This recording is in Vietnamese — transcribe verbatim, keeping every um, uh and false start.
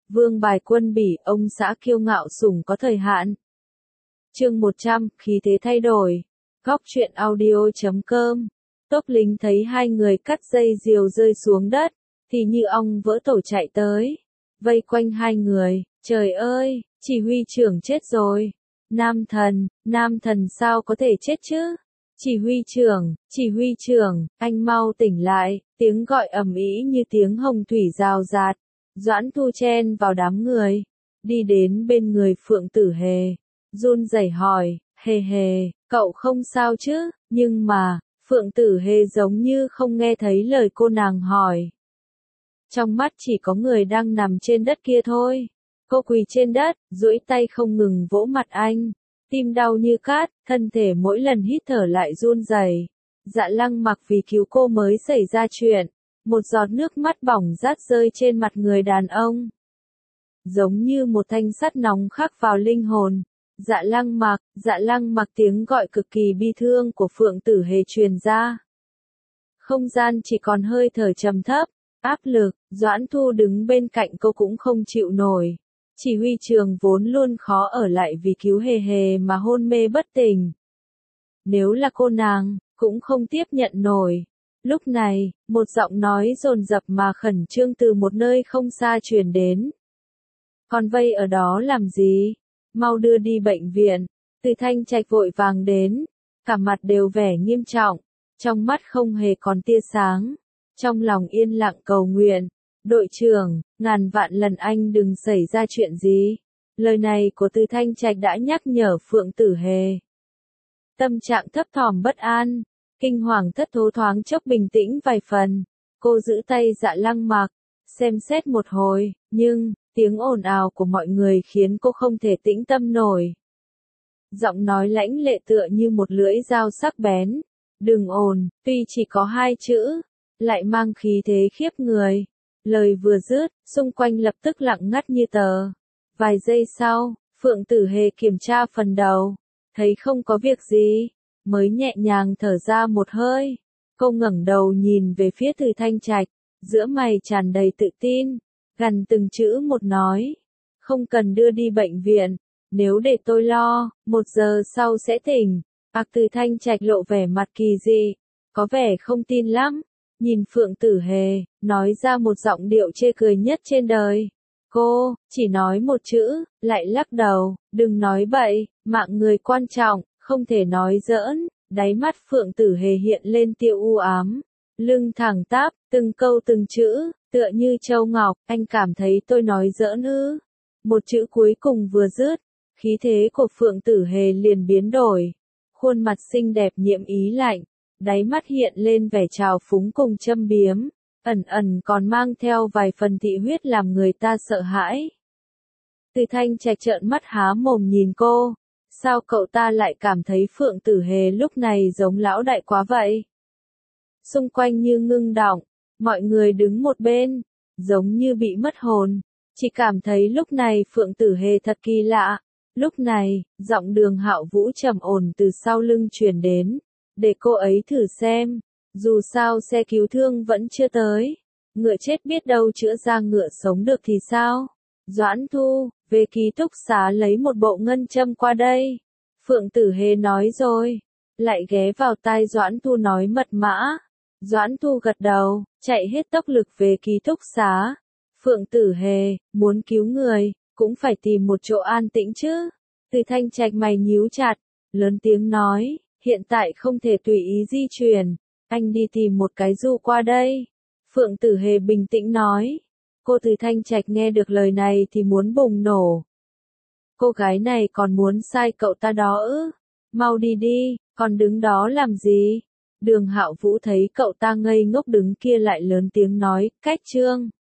Vương bài quân bỉ, ông xã kiêu ngạo sủng có thời hạn. Chương một trăm, khí thế thay đổi. Góc truyện audio chấm com. Tốp lính thấy hai người cắt dây diều rơi xuống đất, thì như ong vỡ tổ chạy tới, vây quanh hai người. Trời ơi, chỉ huy trưởng chết rồi. Nam thần, nam thần sao có thể chết chứ? Chỉ huy trưởng, chỉ huy trưởng, anh mau tỉnh lại. Tiếng gọi ầm ĩ như tiếng hồng thủy rào rạt. Doãn Thu chen vào đám người, đi đến bên người Phượng Tử Hề, run rẩy hỏi, Hề Hề, cậu không sao chứ? Nhưng mà, Phượng Tử Hề giống như không nghe thấy lời cô nàng hỏi. Trong mắt chỉ có người đang nằm trên đất kia thôi. Cô quỳ trên đất, duỗi tay không ngừng vỗ mặt anh, tim đau như cát, thân thể mỗi lần hít thở lại run rẩy. Dạ Lăng Mặc vì cứu cô mới xảy ra chuyện. Một giọt nước mắt bỏng rát rơi trên mặt người đàn ông. Giống như một thanh sắt nóng khắc vào linh hồn. Dạ Lăng Mặc, Dạ Lăng Mặc, tiếng gọi cực kỳ bi thương của Phượng Tử Hề truyền ra. Không gian chỉ còn hơi thở trầm thấp, áp lực. Doãn Thu đứng bên cạnh cô cũng không chịu nổi. Chỉ huy trường vốn luôn khó ở lại vì cứu Hề Hề mà hôn mê bất tỉnh. Nếu là cô nàng, cũng không tiếp nhận nổi. Lúc này, một giọng nói dồn dập mà khẩn trương từ một nơi không xa truyền đến. Còn vây ở đó làm gì? Mau đưa đi bệnh viện. Từ Thanh Trạch vội vàng đến, cả mặt đều vẻ nghiêm trọng, trong mắt không hề còn tia sáng, trong lòng yên lặng cầu nguyện. Đội trưởng, ngàn vạn lần anh đừng xảy ra chuyện gì. Lời này của Từ Thanh Trạch đã nhắc nhở Phượng Tử Hề. Tâm trạng thấp thỏm bất an, kinh hoàng thất thố thoáng chốc bình tĩnh vài phần. Cô giữ tay Dạ Lăng Mặc, xem xét một hồi, nhưng, tiếng ồn ào của mọi người khiến cô không thể tĩnh tâm nổi. Giọng nói lãnh lệ tựa như một lưỡi dao sắc bén. Đừng ồn, tuy chỉ có hai chữ, lại mang khí thế khiếp người. Lời vừa dứt, xung quanh lập tức lặng ngắt như tờ. Vài giây sau, Phượng Tử Hề kiểm tra phần đầu, thấy không có việc gì, mới nhẹ nhàng thở ra một hơi. Cô ngẩng đầu nhìn về phía Từ Thanh Trạch, giữa mày tràn đầy tự tin, gằn từng chữ một nói, không cần đưa đi bệnh viện, nếu để tôi lo, một giờ sau sẽ tỉnh. Ác Từ Thanh Trạch lộ vẻ mặt kỳ dị, có vẻ không tin lắm, nhìn Phượng Tử Hề, nói ra một giọng điệu chê cười nhất trên đời. Cô, chỉ nói một chữ, lại lắc đầu, đừng nói bậy, mạng người quan trọng, không thể nói giỡn. Đáy mắt Phượng Tử Hề hiện lên tia u ám, lưng thẳng tắp, từng câu từng chữ, tựa như châu ngọc, anh cảm thấy tôi nói giỡn ư? Một chữ cuối cùng vừa dứt, khí thế của Phượng Tử Hề liền biến đổi, khuôn mặt xinh đẹp nhiễm ý lạnh, đáy mắt hiện lên vẻ trào phúng cùng châm biếm, ẩn ẩn còn mang theo vài phần thị huyết làm người ta sợ hãi. Từ Thanh Trạch trợn mắt há mồm nhìn cô. Sao cậu ta lại cảm thấy Phượng Tử Hề lúc này giống lão đại quá vậy? Xung quanh như ngưng đọng, mọi người đứng một bên, giống như bị mất hồn, chỉ cảm thấy lúc này Phượng Tử Hề thật kỳ lạ. Lúc này, giọng Đường Hạo Vũ trầm ổn từ sau lưng truyền đến, để cô ấy thử xem, dù sao xe cứu thương vẫn chưa tới, ngựa chết biết đâu chữa ra ngựa sống được thì sao? Doãn Thu, về ký túc xá lấy một bộ ngân châm qua đây. Phượng Tử Hề nói rồi, lại ghé vào tai Doãn Thu nói mật mã. Doãn Thu gật đầu, chạy hết tốc lực về ký túc xá. Phượng Tử Hề, muốn cứu người, cũng phải tìm một chỗ an tĩnh chứ. Từ Thanh Trạch mày nhíu chặt, lớn tiếng nói, hiện tại không thể tùy ý di chuyển, anh đi tìm một cái du qua đây. Phượng Tử Hề bình tĩnh nói. Cô Từ Thanh Trạch nghe được lời này thì muốn bùng nổ. Cô gái này còn muốn sai cậu ta đó ư? Mau đi đi, còn đứng đó làm gì? Đường Hạo Vũ thấy cậu ta ngây ngốc đứng kia lại lớn tiếng nói, cách trương.